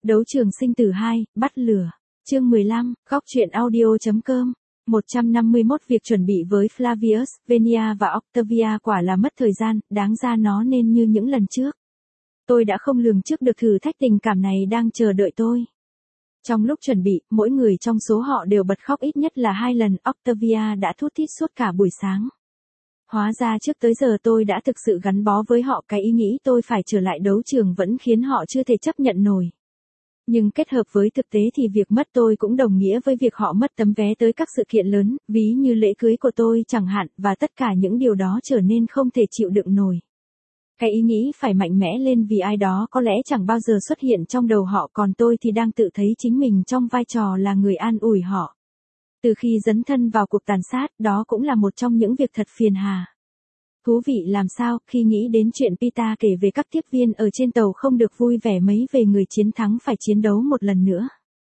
Đấu trường sinh tử 2, bắt lửa. Chương 15, góc truyện audio.com. 151 việc chuẩn bị với Flavius, Venia và Octavia quả là mất thời gian, đáng ra nó nên như những lần trước. Tôi đã không lường trước được thử thách tình cảm này đang chờ đợi tôi. Trong lúc chuẩn bị, mỗi người trong số họ đều bật khóc ít nhất là 2 lần, Octavia đã thút thít suốt cả buổi sáng. Hóa ra trước tới giờ tôi đã thực sự gắn bó với họ, cái ý nghĩ tôi phải trở lại đấu trường vẫn khiến họ chưa thể chấp nhận nổi. Nhưng kết hợp với thực tế thì việc mất tôi cũng đồng nghĩa với việc họ mất tấm vé tới các sự kiện lớn, ví như lễ cưới của tôi chẳng hạn, và tất cả những điều đó trở nên không thể chịu đựng nổi. Cái ý nghĩ phải mạnh mẽ lên vì ai đó có lẽ chẳng bao giờ xuất hiện trong đầu họ, còn tôi thì đang tự thấy chính mình trong vai trò là người an ủi họ. Từ khi dấn thân vào cuộc tàn sát, đó cũng là một trong những việc thật phiền hà. Thú vị làm sao khi nghĩ đến chuyện Pita kể về các tiếp viên ở trên tàu không được vui vẻ mấy về người chiến thắng phải chiến đấu một lần nữa.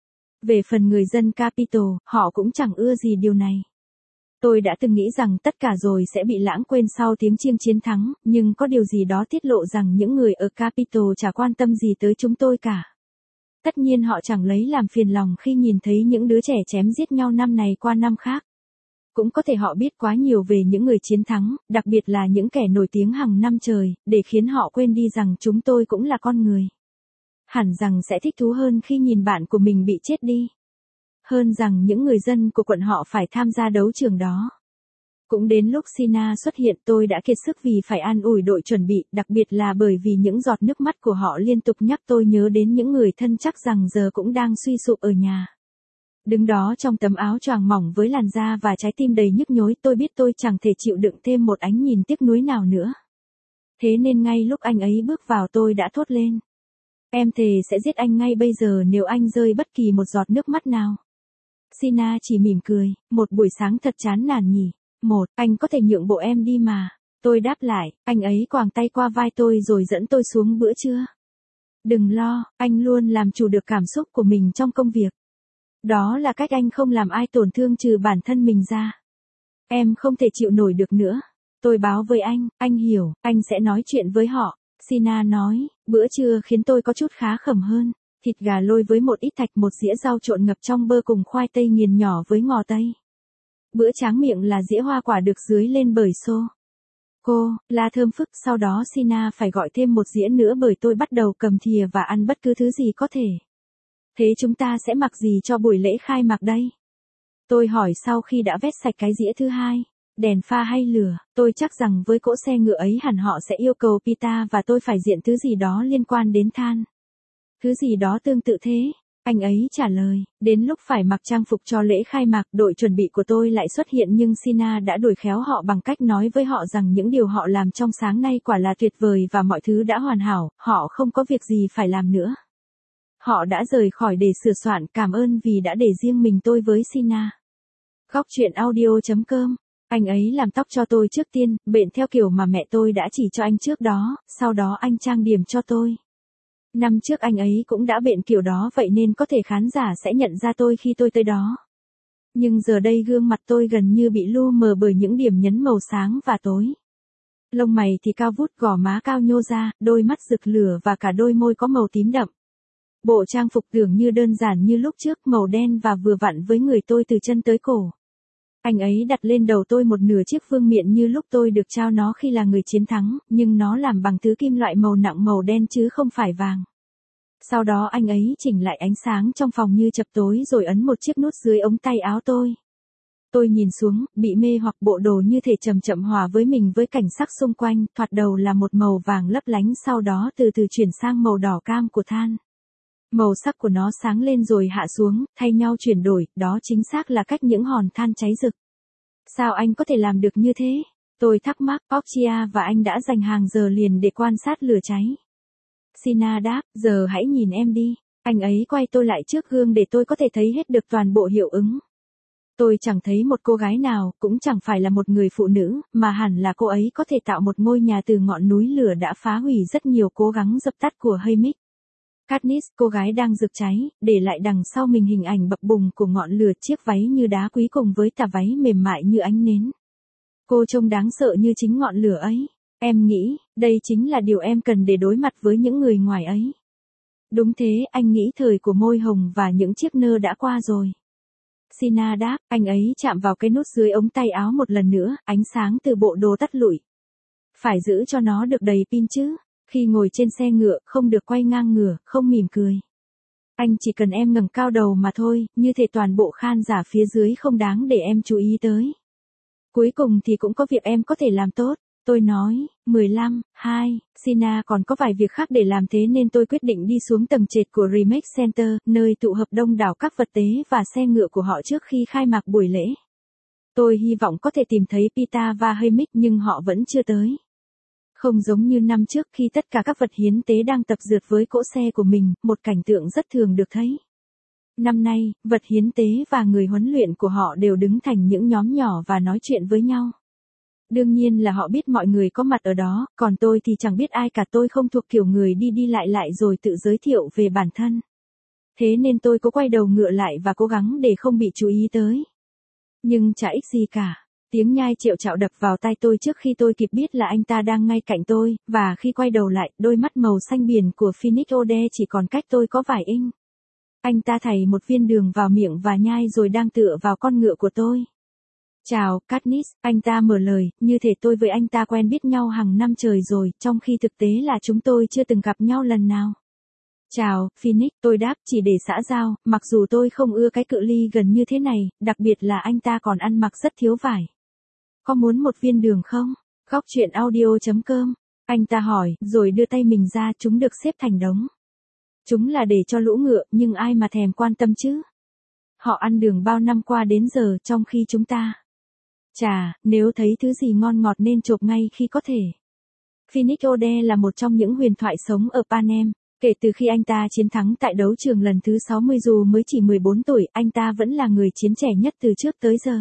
Về phần người dân Capitol, họ cũng chẳng ưa gì điều này. Tôi đã từng nghĩ rằng tất cả rồi sẽ bị lãng quên sau tiếng chiêng chiến thắng, nhưng có điều gì đó tiết lộ rằng những người ở Capitol chả quan tâm gì tới chúng tôi cả. Tất nhiên họ chẳng lấy làm phiền lòng khi nhìn thấy những đứa trẻ chém giết nhau năm này qua năm khác. Cũng có thể họ biết quá nhiều về những người chiến thắng, đặc biệt là những kẻ nổi tiếng hàng năm trời, để khiến họ quên đi rằng chúng tôi cũng là con người. Hẳn rằng sẽ thích thú hơn khi nhìn bạn của mình bị chết đi. Hơn rằng những người dân của quận họ phải tham gia đấu trường đó. Cũng đến lúc Sina xuất hiện, tôi đã kiệt sức vì phải an ủi đội chuẩn bị, đặc biệt là bởi vì những giọt nước mắt của họ liên tục nhắc tôi nhớ đến những người thân chắc rằng giờ cũng đang suy sụp ở nhà. Đứng đó trong tấm áo choàng mỏng với làn da và trái tim đầy nhức nhối, tôi biết tôi chẳng thể chịu đựng thêm một ánh nhìn tiếc nuối nào nữa. Thế nên ngay lúc anh ấy bước vào tôi đã thốt lên. Em thề sẽ giết anh ngay bây giờ nếu anh rơi bất kỳ một giọt nước mắt nào. Sina chỉ mỉm cười, một buổi sáng thật chán nản nhỉ. Anh có thể nhượng bộ em đi mà. Tôi đáp lại, anh ấy quàng tay qua vai tôi rồi dẫn tôi xuống bữa trưa. Đừng lo, anh luôn làm chủ được cảm xúc của mình trong công việc. Đó là cách anh không làm ai tổn thương trừ bản thân mình ra. Em không thể chịu nổi được nữa. Tôi báo với anh hiểu, anh sẽ nói chuyện với họ. Sina nói, bữa trưa khiến tôi có chút khá khẩm hơn. Thịt gà lôi với một ít thạch, một dĩa rau trộn ngập trong bơ cùng khoai tây nghiền nhỏ với ngò tây. Bữa tráng miệng là dĩa hoa quả được dưới lên bởi la thơm phức. Sau đó Sina phải gọi thêm một dĩa nữa bởi tôi bắt đầu cầm thìa và ăn bất cứ thứ gì có thể. Thế chúng ta sẽ mặc gì cho buổi lễ khai mạc đây? Tôi hỏi sau khi đã vét sạch cái dĩa thứ hai. Đèn pha hay lửa? Tôi chắc rằng với cỗ xe ngựa ấy hẳn họ sẽ yêu cầu Pita và tôi phải diện thứ gì đó liên quan đến than. Thứ gì đó tương tự thế. Anh ấy trả lời, đến lúc phải mặc trang phục cho lễ khai mạc, đội chuẩn bị của tôi lại xuất hiện nhưng Sina đã đuổi khéo họ bằng cách nói với họ rằng những điều họ làm trong sáng nay quả là tuyệt vời và mọi thứ đã hoàn hảo, họ không có việc gì phải làm nữa. Họ đã rời khỏi để sửa soạn, cảm ơn vì đã để riêng mình tôi với Sina. Góc truyện audio.com. Anh ấy làm tóc cho tôi trước tiên, bện theo kiểu mà mẹ tôi đã chỉ cho anh trước đó, sau đó anh trang điểm cho tôi. Năm trước anh ấy cũng đã bện kiểu đó, vậy nên có thể khán giả sẽ nhận ra tôi khi tôi tới đó. Nhưng giờ đây gương mặt tôi gần như bị lu mờ bởi những điểm nhấn màu sáng và tối. Lông mày thì cao vút, gò má cao nhô ra, đôi mắt rực lửa và cả đôi môi có màu tím đậm. Bộ trang phục tưởng như đơn giản như lúc trước, màu đen và vừa vặn với người tôi từ chân tới cổ. Anh ấy đặt lên đầu tôi một nửa chiếc vương miện như lúc tôi được trao nó khi là người chiến thắng, nhưng nó làm bằng thứ kim loại màu nặng màu đen chứ không phải vàng. Sau đó anh ấy chỉnh lại ánh sáng trong phòng như chập tối rồi ấn một chiếc nút dưới ống tay áo tôi. Tôi nhìn xuống, bị mê hoặc, bộ đồ như thể chậm chậm hòa với mình với cảnh sắc xung quanh, thoạt đầu là một màu vàng lấp lánh, sau đó từ từ chuyển sang màu đỏ cam của than. Màu sắc của nó sáng lên rồi hạ xuống, thay nhau chuyển đổi, đó chính xác là cách những hòn than cháy rực. Sao anh có thể làm được như thế? Tôi thắc mắc. Occhia và anh đã dành hàng giờ liền để quan sát lửa cháy. Sina đáp, giờ hãy nhìn em đi. Anh ấy quay tôi lại trước gương để tôi có thể thấy hết được toàn bộ hiệu ứng. Tôi chẳng thấy một cô gái nào, cũng chẳng phải là một người phụ nữ, mà hẳn là cô ấy có thể tạo một ngôi nhà từ ngọn núi lửa đã phá hủy rất nhiều cố gắng dập tắt của Haymitch. Katniss, cô gái đang rực cháy, để lại đằng sau mình hình ảnh bập bùng của ngọn lửa, chiếc váy như đá quý cùng với tà váy mềm mại như ánh nến. Cô trông đáng sợ như chính ngọn lửa ấy. Em nghĩ, đây chính là điều em cần để đối mặt với những người ngoài ấy. Đúng thế, anh nghĩ thời của môi hồng và những chiếc nơ đã qua rồi. Sina đáp, anh ấy chạm vào cái nút dưới ống tay áo một lần nữa, ánh sáng từ bộ đồ tắt lụi. Phải giữ cho nó được đầy pin chứ. Khi ngồi trên xe ngựa, không được quay ngang ngửa, không mỉm cười. Anh chỉ cần em ngẩng cao đầu mà thôi, như thể toàn bộ khan giả phía dưới không đáng để em chú ý tới. Cuối cùng thì cũng có việc em có thể làm tốt. Tôi nói, 15, 2, Sina còn có vài việc khác để làm thế nên tôi quyết định đi xuống tầng trệt của Remake Center, nơi tụ hợp đông đảo các vật tế và xe ngựa của họ trước khi khai mạc buổi lễ. Tôi hy vọng có thể tìm thấy Pita và Haymitch nhưng họ vẫn chưa tới. Không giống như năm trước khi tất cả các vật hiến tế đang tập dượt với cỗ xe của mình, một cảnh tượng rất thường được thấy. Năm nay, vật hiến tế và người huấn luyện của họ đều đứng thành những nhóm nhỏ và nói chuyện với nhau. Đương nhiên là họ biết mọi người có mặt ở đó, còn tôi thì chẳng biết ai cả, tôi không thuộc kiểu người đi lại rồi tự giới thiệu về bản thân. Thế nên tôi có quay đầu ngựa lại và cố gắng để không bị chú ý tới. Nhưng chả ích gì cả. Tiếng nhai triệu chạo đập vào tai tôi trước khi tôi kịp biết là anh ta đang ngay cạnh tôi, và khi quay đầu lại, đôi mắt màu xanh biển của Phoenix Ode chỉ còn cách tôi có vài inch. Anh ta thảy một viên đường vào miệng và nhai rồi đang tựa vào con ngựa của tôi. Chào, Katniss, anh ta mở lời, như thể tôi với anh ta quen biết nhau hàng năm trời rồi, trong khi thực tế là chúng tôi chưa từng gặp nhau lần nào. Chào, Phoenix, tôi đáp chỉ để xã giao, mặc dù tôi không ưa cái cự ly gần như thế này, đặc biệt là anh ta còn ăn mặc rất thiếu vải. Có muốn một viên đường không? Góc truyện audio.com. Anh ta hỏi, rồi đưa tay mình ra, chúng được xếp thành đống. Chúng là để cho lũ ngựa, nhưng ai mà thèm quan tâm chứ? Họ ăn đường bao năm qua đến giờ, trong khi chúng ta. Chà, nếu thấy thứ gì ngon ngọt nên chộp ngay khi có thể. Phoenix Ode là một trong những huyền thoại sống ở Panem. Kể từ khi anh ta chiến thắng tại đấu trường lần thứ 60 dù mới chỉ 14 tuổi, anh ta vẫn là người chiến trẻ nhất từ trước tới giờ.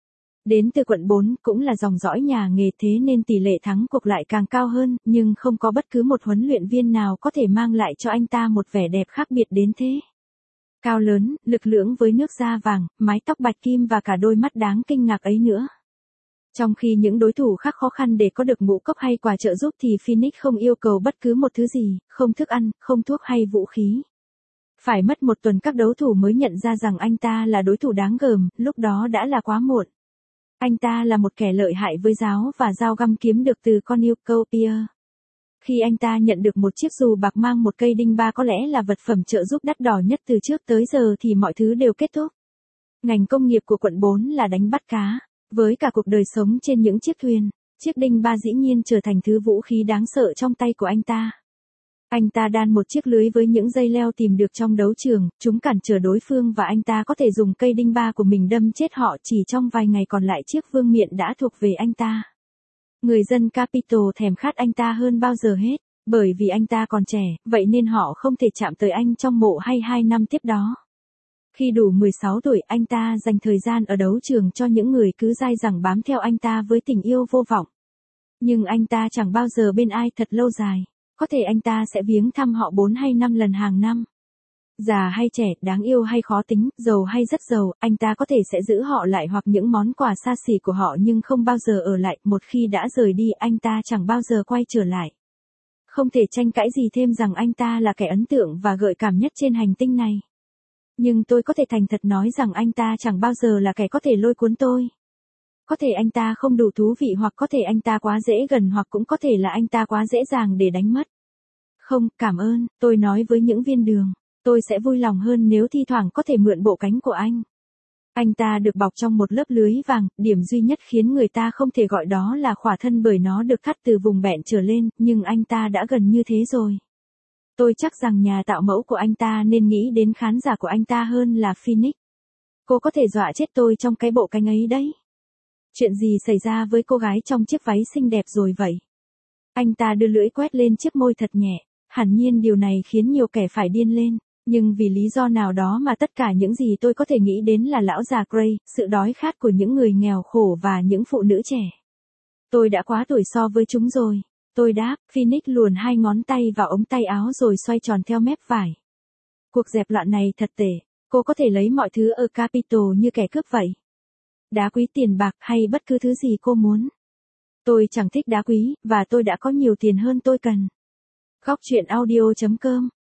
Đến từ quận 4, cũng là dòng dõi nhà nghề thế nên tỷ lệ thắng cuộc lại càng cao hơn, nhưng không có bất cứ một huấn luyện viên nào có thể mang lại cho anh ta một vẻ đẹp khác biệt đến thế. Cao lớn, lực lưỡng với nước da vàng, mái tóc bạch kim và cả đôi mắt đáng kinh ngạc ấy nữa. Trong khi những đối thủ khác khó khăn để có được ngũ cốc hay quà trợ giúp thì Phoenix không yêu cầu bất cứ một thứ gì, không thức ăn, không thuốc hay vũ khí. Phải mất một tuần các đấu thủ mới nhận ra rằng anh ta là đối thủ đáng gờm, lúc đó đã là quá muộn. Anh ta là một kẻ lợi hại với giáo và dao găm kiếm được từ con yêu Copier. Khi anh ta nhận được một chiếc dù bạc mang một cây đinh ba có lẽ là vật phẩm trợ giúp đắt đỏ nhất từ trước tới giờ thì mọi thứ đều kết thúc. Ngành công nghiệp của quận 4 là đánh bắt cá. Với cả cuộc đời sống trên những chiếc thuyền, chiếc đinh ba dĩ nhiên trở thành thứ vũ khí đáng sợ trong tay của anh ta. Anh ta đan một chiếc lưới với những dây leo tìm được trong đấu trường, chúng cản trở đối phương và anh ta có thể dùng cây đinh ba của mình đâm chết họ chỉ trong vài ngày còn lại chiếc vương miện đã thuộc về anh ta. Người dân Capitol thèm khát anh ta hơn bao giờ hết, bởi vì anh ta còn trẻ, vậy nên họ không thể chạm tới anh trong mộ hay 2 năm tiếp đó. Khi đủ 16 tuổi, anh ta dành thời gian ở đấu trường cho những người cứ dai dẳng bám theo anh ta với tình yêu vô vọng. Nhưng anh ta chẳng bao giờ bên ai thật lâu dài. Có thể anh ta sẽ viếng thăm họ 4 hay 5 lần hàng năm. Già hay trẻ, đáng yêu hay khó tính, giàu hay rất giàu, anh ta có thể sẽ giữ họ lại hoặc những món quà xa xỉ của họ nhưng không bao giờ ở lại. Một khi đã rời đi, anh ta chẳng bao giờ quay trở lại. Không thể tranh cãi gì thêm rằng anh ta là kẻ ấn tượng và gợi cảm nhất trên hành tinh này. Nhưng tôi có thể thành thật nói rằng anh ta chẳng bao giờ là kẻ có thể lôi cuốn tôi. Có thể anh ta không đủ thú vị hoặc có thể anh ta quá dễ gần hoặc cũng có thể là anh ta quá dễ dàng để đánh mất. Không, cảm ơn, tôi nói với những viên đường. Tôi sẽ vui lòng hơn nếu thi thoảng có thể mượn bộ cánh của anh. Anh ta được bọc trong một lớp lưới vàng, điểm duy nhất khiến người ta không thể gọi đó là khỏa thân bởi nó được thắt từ vùng bẹn trở lên, nhưng anh ta đã gần như thế rồi. Tôi chắc rằng nhà tạo mẫu của anh ta nên nghĩ đến khán giả của anh ta hơn là Phoenix. Cô có thể dọa chết tôi trong cái bộ cánh ấy đấy. Chuyện gì xảy ra với cô gái trong chiếc váy xinh đẹp rồi vậy? Anh ta đưa lưỡi quét lên chiếc môi thật nhẹ. Hẳn nhiên điều này khiến nhiều kẻ phải điên lên. Nhưng vì lý do nào đó mà tất cả những gì tôi có thể nghĩ đến là lão già Grey, sự đói khát của những người nghèo khổ và những phụ nữ trẻ. Tôi đã quá tuổi so với chúng rồi. Tôi đáp, Phoenix luồn 2 ngón tay vào ống tay áo rồi xoay tròn theo mép vải. Cuộc dẹp loạn này thật tệ. Cô có thể lấy mọi thứ ở Capitol như kẻ cướp vậy. Đá quý, tiền bạc hay bất cứ thứ gì cô muốn. Tôi chẳng thích đá quý, và tôi đã có nhiều tiền hơn tôi cần. Góc truyện audio.com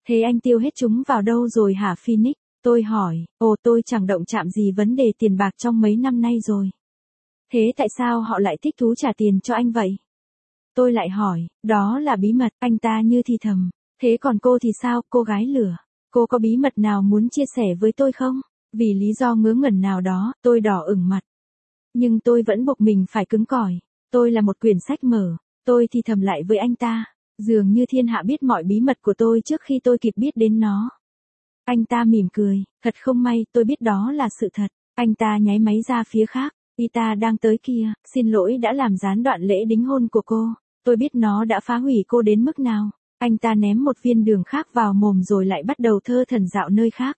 Thế anh tiêu hết chúng vào đâu rồi hả Phoenix? Tôi hỏi, tôi chẳng động chạm gì vấn đề tiền bạc trong mấy năm nay rồi. Thế tại sao họ lại thích thú trả tiền cho anh vậy? Tôi lại hỏi, đó là bí mật, anh ta như thì thầm. Thế còn cô thì sao, cô gái lửa? Cô có bí mật nào muốn chia sẻ với tôi không? Vì lý do ngớ ngẩn nào đó, tôi đỏ ửng mặt. Nhưng tôi vẫn buộc mình phải cứng cỏi. Tôi là một quyển sách mở. Tôi thì thầm lại với anh ta. Dường như thiên hạ biết mọi bí mật của tôi trước khi tôi kịp biết đến nó. Anh ta mỉm cười, thật không may, tôi biết đó là sự thật. Anh ta nháy máy ra phía khác. Ita đang tới kia, xin lỗi đã làm gián đoạn lễ đính hôn của cô. Tôi biết nó đã phá hủy cô đến mức nào. Anh ta ném một viên đường khác vào mồm rồi lại bắt đầu thơ thẩn dạo nơi khác.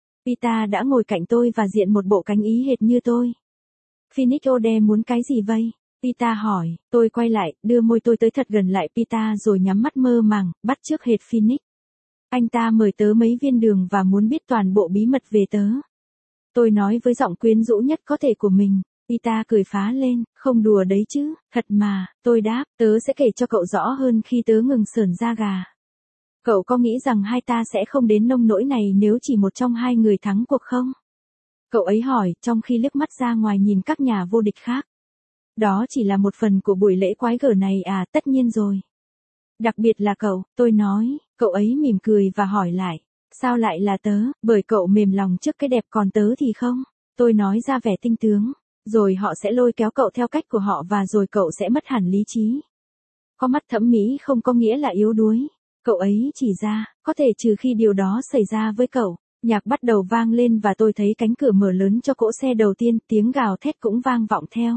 Ita đã ngồi cạnh tôi và diện một bộ cánh ý hệt như tôi. Phoenix Ode muốn cái gì vậy? Ita hỏi, tôi quay lại, đưa môi tôi tới thật gần lại Ita rồi nhắm mắt mơ màng, bắt chước hệt Phoenix. Anh ta mời tớ mấy viên đường và muốn biết toàn bộ bí mật về tớ. Tôi nói với giọng quyến rũ nhất có thể của mình. Ita cười phá lên, không đùa đấy chứ, thật mà, tôi đáp, tớ sẽ kể cho cậu rõ hơn khi tớ ngừng sởn da gà. Cậu có nghĩ rằng hai ta sẽ không đến nông nỗi này nếu chỉ một trong hai người thắng cuộc không? Cậu ấy hỏi, trong khi liếc mắt ra ngoài nhìn các nhà vô địch khác. Đó chỉ là một phần của buổi lễ quái gở này à, tất nhiên rồi. Đặc biệt là cậu, tôi nói, cậu ấy mỉm cười và hỏi lại, sao lại là tớ, bởi cậu mềm lòng trước cái đẹp còn tớ thì không? Tôi nói ra vẻ tinh tướng, rồi họ sẽ lôi kéo cậu theo cách của họ và rồi cậu sẽ mất hẳn lý trí. Có mắt thẩm mỹ không có nghĩa là yếu đuối. Cậu ấy chỉ ra, có thể trừ khi điều đó xảy ra với cậu. Nhạc bắt đầu vang lên và tôi thấy cánh cửa mở lớn cho cỗ xe đầu tiên, tiếng gào thét cũng vang vọng theo.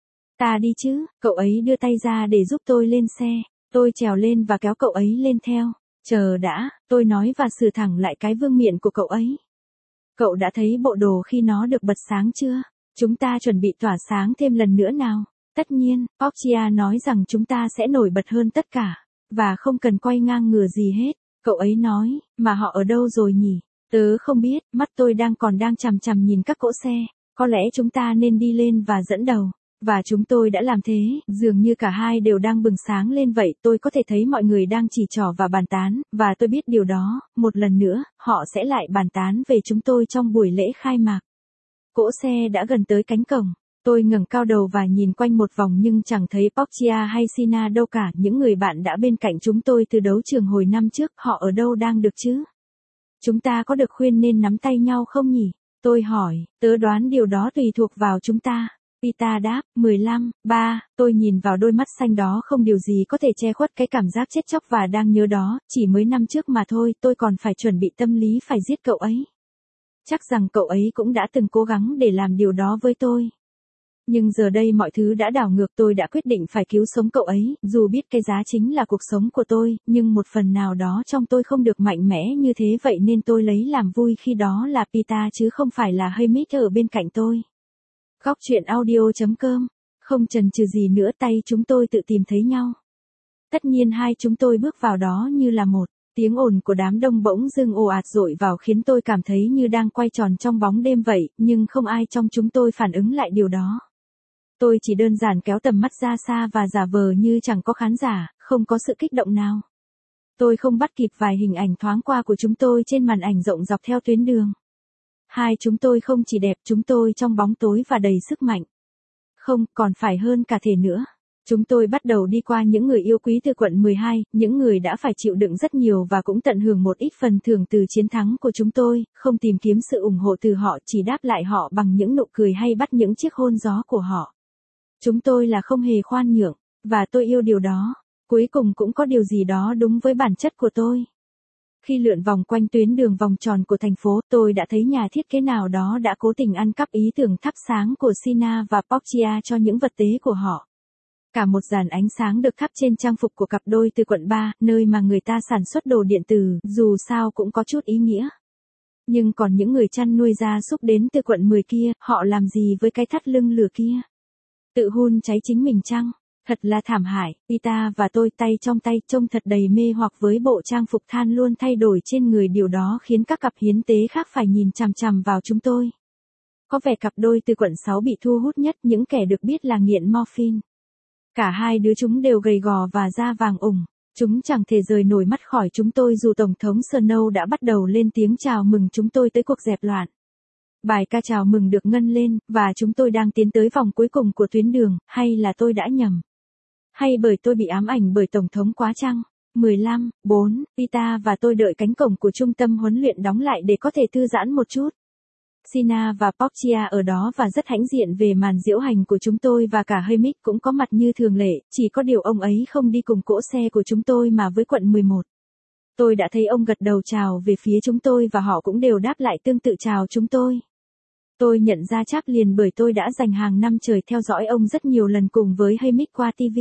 Ta đi chứ, cậu ấy đưa tay ra để giúp tôi lên xe. Tôi trèo lên và kéo cậu ấy lên theo. Chờ đã, tôi nói và sửa thẳng lại cái vương miện của cậu ấy. Cậu đã thấy bộ đồ khi nó được bật sáng chưa? Chúng ta chuẩn bị tỏa sáng thêm lần nữa nào. Tất nhiên, Portia nói rằng chúng ta sẽ nổi bật hơn tất cả. Và không cần quay ngang ngửa gì hết. Cậu ấy nói, mà họ ở đâu rồi nhỉ? Tớ không biết, mắt tôi đang chằm chằm nhìn các cỗ xe. Có lẽ chúng ta nên đi lên và dẫn đầu. Và chúng tôi đã làm thế, dường như cả hai đều đang bừng sáng lên vậy. Tôi có thể thấy mọi người đang chỉ trỏ và bàn tán, và tôi biết điều đó, một lần nữa, họ sẽ lại bàn tán về chúng tôi trong buổi lễ khai mạc. Cỗ xe đã gần tới cánh cổng. Tôi ngẩng cao đầu và nhìn quanh một vòng nhưng chẳng thấy Portia hay Sina đâu cả. Những người bạn đã bên cạnh chúng tôi từ đấu trường hồi năm trước, họ ở đâu đang được chứ? Chúng ta có được khuyên nên nắm tay nhau không nhỉ? Tôi hỏi, tớ đoán điều đó tùy thuộc vào chúng ta. Ita đáp, 15, 3, tôi nhìn vào đôi mắt xanh đó không điều gì có thể che khuất cái cảm giác chết chóc và đang nhớ đó, chỉ mới năm trước mà thôi, tôi còn phải chuẩn bị tâm lý phải giết cậu ấy. Chắc rằng cậu ấy cũng đã từng cố gắng để làm điều đó với tôi. Nhưng giờ đây mọi thứ đã đảo ngược, tôi đã quyết định phải cứu sống cậu ấy, dù biết cái giá chính là cuộc sống của tôi, nhưng một phần nào đó trong tôi không được mạnh mẽ như thế vậy nên tôi lấy làm vui khi đó là Pita chứ không phải là Hamish ở bên cạnh tôi. Góc truyện audio.com, không chần chừ gì nữa tay chúng tôi tự tìm thấy nhau. Tất nhiên hai chúng tôi bước vào đó như là một. Tiếng ồn của đám đông bỗng dưng ồ ạt dội vào khiến tôi cảm thấy như đang quay tròn trong bóng đêm vậy, nhưng không ai trong chúng tôi phản ứng lại điều đó. Tôi chỉ đơn giản kéo tầm mắt ra xa và giả vờ như chẳng có khán giả, không có sự kích động nào. Tôi không bắt kịp vài hình ảnh thoáng qua của chúng tôi trên màn ảnh rộng dọc theo tuyến đường. Hai chúng tôi không chỉ đẹp, chúng tôi trong bóng tối và đầy sức mạnh. Không, còn phải hơn cả thể nữa. Chúng tôi bắt đầu đi qua những người yêu quý từ quận 12, những người đã phải chịu đựng rất nhiều và cũng tận hưởng một ít phần thưởng từ chiến thắng của chúng tôi, không tìm kiếm sự ủng hộ từ họ, chỉ đáp lại họ bằng những nụ cười hay bắt những chiếc hôn gió của họ. Chúng tôi là không hề khoan nhượng, và tôi yêu điều đó. Cuối cùng cũng có điều gì đó đúng với bản chất của tôi. Khi lượn vòng quanh tuyến đường vòng tròn của thành phố, tôi đã thấy nhà thiết kế nào đó đã cố tình ăn cắp ý tưởng thắp sáng của Sina và Portia cho những vật tế của họ. Cả một dàn ánh sáng được thắp trên trang phục của cặp đôi từ quận 3, nơi mà người ta sản xuất đồ điện tử, dù sao cũng có chút ý nghĩa. Nhưng còn những người chăn nuôi gia súc đến từ quận 10 kia, họ làm gì với cái thắt lưng lửa kia? Tự hun cháy chính mình chăng? Thật là thảm hại, Ita và tôi tay trong tay trông thật đầy mê hoặc với bộ trang phục than luôn thay đổi trên người, điều đó khiến các cặp hiến tế khác phải nhìn chằm chằm vào chúng tôi. Có vẻ cặp đôi từ quận 6 bị thu hút nhất, những kẻ được biết là nghiện morphine. Cả hai đứa chúng đều gầy gò và da vàng ủng. Chúng chẳng thể rời nổi mắt khỏi chúng tôi dù Tổng thống Snow đã bắt đầu lên tiếng chào mừng chúng tôi tới cuộc dẹp loạn. Bài ca chào mừng được ngân lên, và chúng tôi đang tiến tới vòng cuối cùng của tuyến đường, hay là tôi đã nhầm? Hay bởi tôi bị ám ảnh bởi Tổng thống quá chăng? 15:4, Pita và tôi đợi cánh cổng của trung tâm huấn luyện đóng lại để có thể thư giãn một chút. Sina và Portia ở đó và rất hãnh diện về màn diễu hành của chúng tôi và cả Haymitch cũng có mặt như thường lệ, chỉ có điều ông ấy không đi cùng cỗ xe của chúng tôi mà với quận 11. Tôi đã thấy ông gật đầu chào về phía chúng tôi và họ cũng đều đáp lại tương tự chào chúng tôi. Tôi nhận ra Chap liền bởi tôi đã dành hàng năm trời theo dõi ông rất nhiều lần cùng với Haymitch qua TV.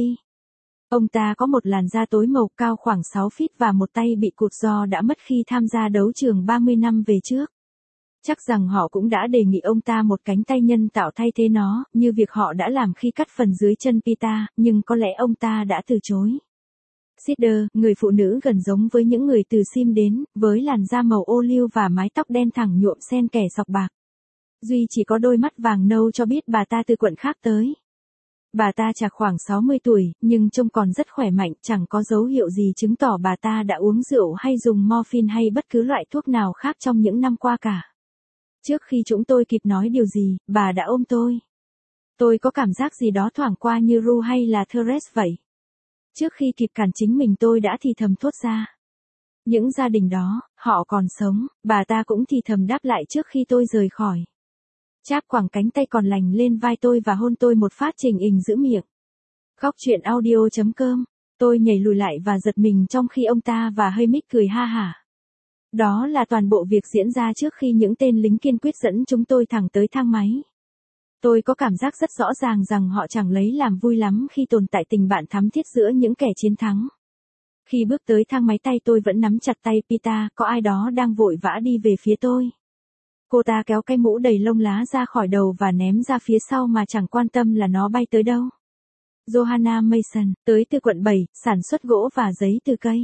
Ông ta có một làn da tối màu cao khoảng 6 feet và một tay bị cụt do đã mất khi tham gia đấu trường 30 năm về trước. Chắc rằng họ cũng đã đề nghị ông ta một cánh tay nhân tạo thay thế nó, như việc họ đã làm khi cắt phần dưới chân Pita, nhưng có lẽ ông ta đã từ chối. Sister, người phụ nữ gần giống với những người từ Sim đến, với làn da màu ô liu và mái tóc đen thẳng nhuộm xen kẻ sọc bạc. Duy chỉ có đôi mắt vàng nâu cho biết bà ta từ quận khác tới. Bà ta chạc khoảng 60 tuổi, nhưng trông còn rất khỏe mạnh, chẳng có dấu hiệu gì chứng tỏ bà ta đã uống rượu hay dùng morphine hay bất cứ loại thuốc nào khác trong những năm qua cả. Trước khi chúng tôi kịp nói điều gì, bà đã ôm tôi. Tôi có cảm giác gì đó thoảng qua như Ru hay là Therese vậy. Trước khi kịp cản chính mình tôi đã thì thầm thốt ra. Những gia đình đó, họ còn sống, bà ta cũng thì thầm đáp lại trước khi tôi rời khỏi. Chap quẳng cánh tay còn lành lên vai tôi và hôn tôi một phát trình ình giữ miệng. Góc truyện audio.com. Tôi nhảy lùi lại và giật mình trong khi ông ta và Haymitch cười ha hả. Đó là toàn bộ việc diễn ra trước khi những tên lính kiên quyết dẫn chúng tôi thẳng tới thang máy. Tôi có cảm giác rất rõ ràng rằng họ chẳng lấy làm vui lắm khi tồn tại tình bạn thắm thiết giữa những kẻ chiến thắng. Khi bước tới thang máy tay tôi vẫn nắm chặt tay Pita, có ai đó đang vội vã đi về phía tôi. Cô ta kéo cái mũ đầy lông lá ra khỏi đầu và ném ra phía sau mà chẳng quan tâm là nó bay tới đâu. Johanna Mason, tới từ quận 7, sản xuất gỗ và giấy từ cây.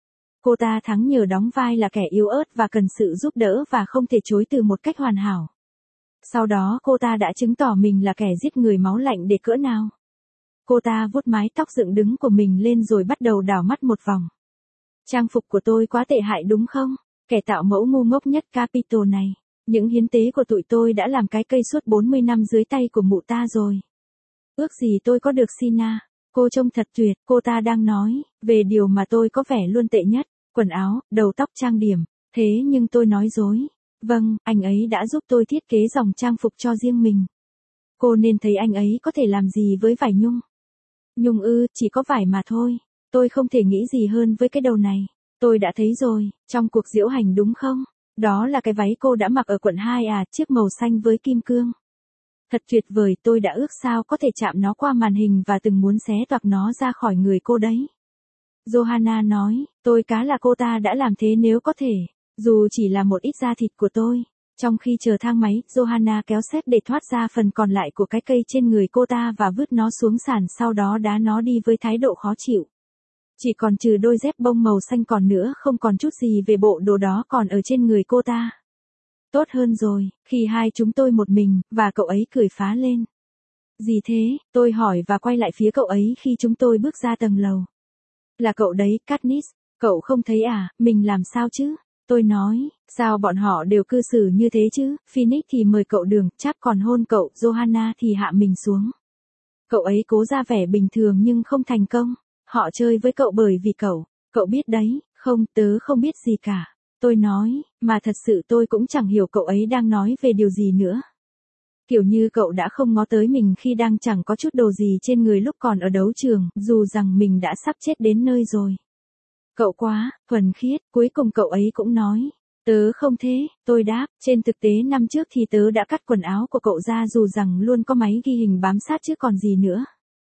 Cô ta thắng nhờ đóng vai là kẻ yếu ớt và cần sự giúp đỡ và không thể chối từ một cách hoàn hảo. Sau đó cô ta đã chứng tỏ mình là kẻ giết người máu lạnh để cỡ nào. Cô ta vuốt mái tóc dựng đứng của mình lên rồi bắt đầu đảo mắt một vòng. Trang phục của tôi quá tệ hại đúng không? Kẻ tạo mẫu ngu ngốc nhất Capitol này. Những hiến tế của tụi tôi đã làm cái cây suốt 40 năm dưới tay của mụ ta rồi. Ước gì tôi có được Sina. Cô trông thật tuyệt, cô ta đang nói, về điều mà tôi có vẻ luôn tệ nhất, quần áo, đầu tóc trang điểm. Thế nhưng tôi nói dối. Vâng, anh ấy đã giúp tôi thiết kế dòng trang phục cho riêng mình. Cô nên thấy anh ấy có thể làm gì với vải nhung. Nhung ư, chỉ có vải mà thôi. Tôi không thể nghĩ gì hơn với cái đầu này. Tôi đã thấy rồi, trong cuộc diễu hành đúng không? Đó là cái váy cô đã mặc ở quận 2 à, chiếc màu xanh với kim cương. Thật tuyệt vời, tôi đã ước sao có thể chạm nó qua màn hình và từng muốn xé toạc nó ra khỏi người cô đấy. Johanna nói, tôi cá là cô ta đã làm thế nếu có thể, dù chỉ là một ít da thịt của tôi. Trong khi chờ thang máy, Johanna kéo xếp để thoát ra phần còn lại của cái cây trên người cô ta và vứt nó xuống sàn, sau đó đá nó đi với thái độ khó chịu. Chỉ còn trừ đôi dép bông màu xanh còn nữa, không còn chút gì về bộ đồ đó còn ở trên người cô ta. Tốt hơn rồi, khi hai chúng tôi một mình, và cậu ấy cười phá lên. Gì thế, tôi hỏi và quay lại phía cậu ấy khi chúng tôi bước ra tầng lầu. Là cậu đấy, Katniss, cậu không thấy à, mình làm sao chứ? Tôi nói, sao bọn họ đều cư xử như thế chứ, Phoenix thì mời cậu đường, Chap còn hôn cậu, Johanna thì hạ mình xuống. Cậu ấy cố ra vẻ bình thường nhưng không thành công. Họ chơi với cậu bởi vì cậu biết đấy, không, tớ không biết gì cả. Tôi nói, mà thật sự tôi cũng chẳng hiểu cậu ấy đang nói về điều gì nữa. Kiểu như cậu đã không ngó tới mình khi đang chẳng có chút đồ gì trên người lúc còn ở đấu trường, dù rằng mình đã sắp chết đến nơi rồi. Cậu quá, thuần khiết, cuối cùng cậu ấy cũng nói. Tớ không thế, tôi đáp, trên thực tế năm trước thì tớ đã cắt quần áo của cậu ra dù rằng luôn có máy ghi hình bám sát chứ còn gì nữa.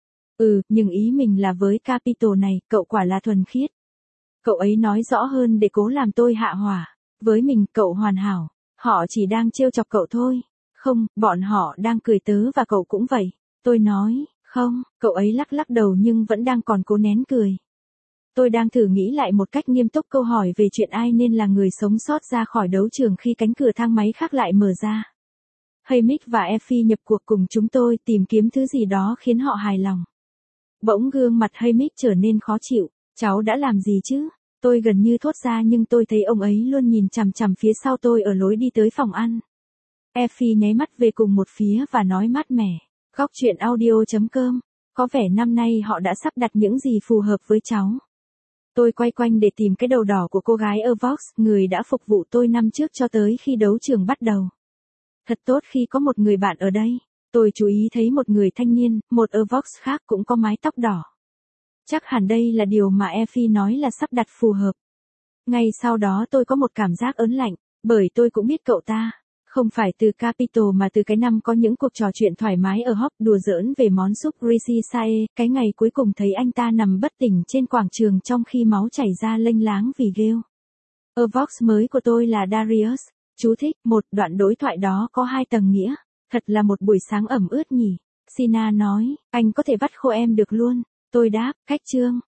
Nhưng ý mình là với Capitol này, cậu quả là thuần khiết. Cậu ấy nói rõ hơn để cố làm tôi hạ hỏa. Với mình, cậu hoàn hảo. Họ chỉ đang trêu chọc cậu thôi. Không, bọn họ đang cười tớ và cậu cũng vậy. Tôi nói, không, cậu ấy lắc lắc đầu nhưng vẫn đang còn cố nén cười. Tôi đang thử nghĩ lại một cách nghiêm túc câu hỏi về chuyện ai nên là người sống sót ra khỏi đấu trường khi cánh cửa thang máy khác lại mở ra. Haymitch và Effie nhập cuộc cùng chúng tôi tìm kiếm thứ gì đó khiến họ hài lòng. Bỗng gương mặt Haymitch trở nên khó chịu. Cháu đã làm gì chứ? Tôi gần như thốt ra nhưng tôi thấy ông ấy luôn nhìn chằm chằm phía sau tôi ở lối đi tới phòng ăn. Effie nháy mắt về cùng một phía và nói mát mẻ. Góc chuyện audio.com. Có vẻ năm nay họ đã sắp đặt những gì phù hợp với cháu. Tôi quay quanh để tìm cái đầu đỏ của cô gái ở Vox, người đã phục vụ tôi năm trước cho tới khi đấu trường bắt đầu. Thật tốt khi có một người bạn ở đây. Tôi chú ý thấy một người thanh niên, một ở Vox khác cũng có mái tóc đỏ. Chắc hẳn đây là điều mà Effie nói là sắp đặt phù hợp. Ngay sau đó tôi có một cảm giác ớn lạnh, bởi tôi cũng biết cậu ta. Không phải từ Capitol mà từ cái năm có những cuộc trò chuyện thoải mái ở Hop đùa giỡn về món súp Rishi Sae, cái ngày cuối cùng thấy anh ta nằm bất tỉnh trên quảng trường trong khi máu chảy ra lênh láng vì ghêu. Ở Vox mới của tôi là Darius. Chú thích, một đoạn đối thoại đó có 2 tầng nghĩa. Thật là một buổi sáng ẩm ướt nhỉ. Sina nói, anh có thể vắt khô em được luôn. Tôi đáp, cách chương.